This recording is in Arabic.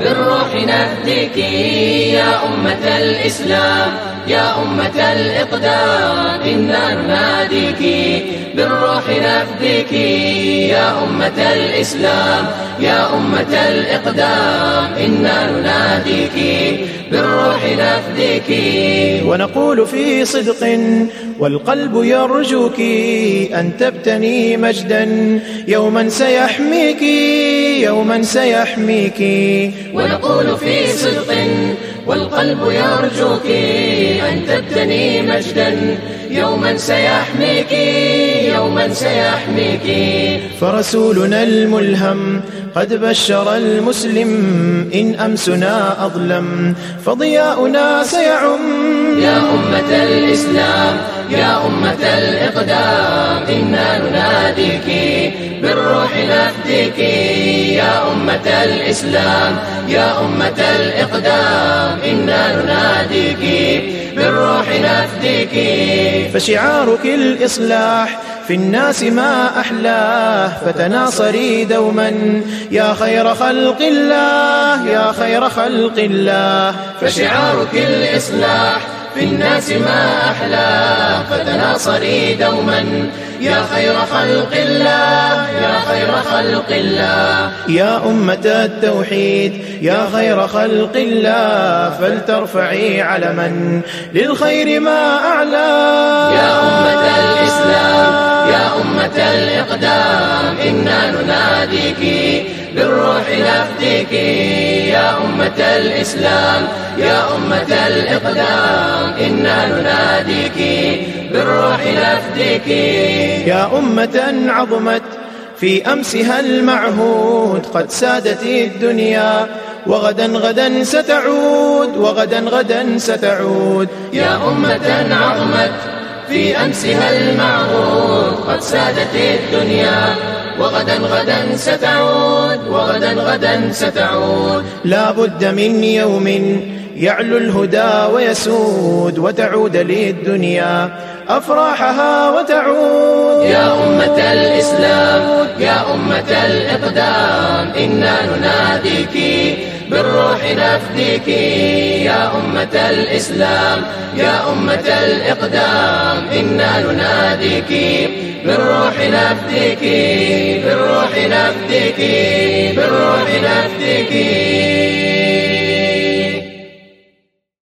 بالروح نفديك يا أمة الإسلام يا أمة الإقدام إنا نناديك بالروح نفديك يا أمة الإسلام يا أمة الإقدام إنا نناديك بالروح نفديك ونقول في صدق والقلب يرجوك أن تبتني مجدا يوما سيحميك يوما سيحميك ونقول في صدق والقلب يرجوك أن تبتني مجدا يوما سيحميك يوما سيحميك فرسولنا الملهم قد بشر المسلم إن أمسنا أظلم فضياؤنا سيعم يا أمة الإسلام يا أمة الإقدام إنا نناديك بالروح نفديك يا أمة الإسلام يا أمة الإقدام إنا نناديك بالروح نفديك فشعارك الإصلاح في الناس ما أحلاه فتناصري دوما يا خير خلق الله يا خير خلق الله فشعارك الإصلاح في الناس ما أحلاه فتناصري دوما يا خير خلق الله يا خير خلق الله يا أمة التوحيد يا خير خلق الله فلترفعي علما للخير ما أعلى يا أمة الإسلام يا أمة الإقدام إنا نناديك بالروح نفديك يا أمة الإسلام يا أمة الإقدام إنا نناديك بالروح نفديك يا أمة عظمت في أمسها المعهود قد سادت الدنيا وغدا غدا ستعود وغدا غدا ستعود يا أمة عظمت في أمسها المعهود قد سادت الدنيا وغدا غدا ستعود وغدا غدا ستعود لا بد من يوم يعلو الهدى ويسود وتعود للدنيا أفراحها وتعود يا أمة الإسلام يا أمة الإقدام إنا نناديك بالروح نفديك يا أمة الإسلام يا أمة الإقدام إنا نناديك بالروح نفديك بالروح نفديك بالروح نفديك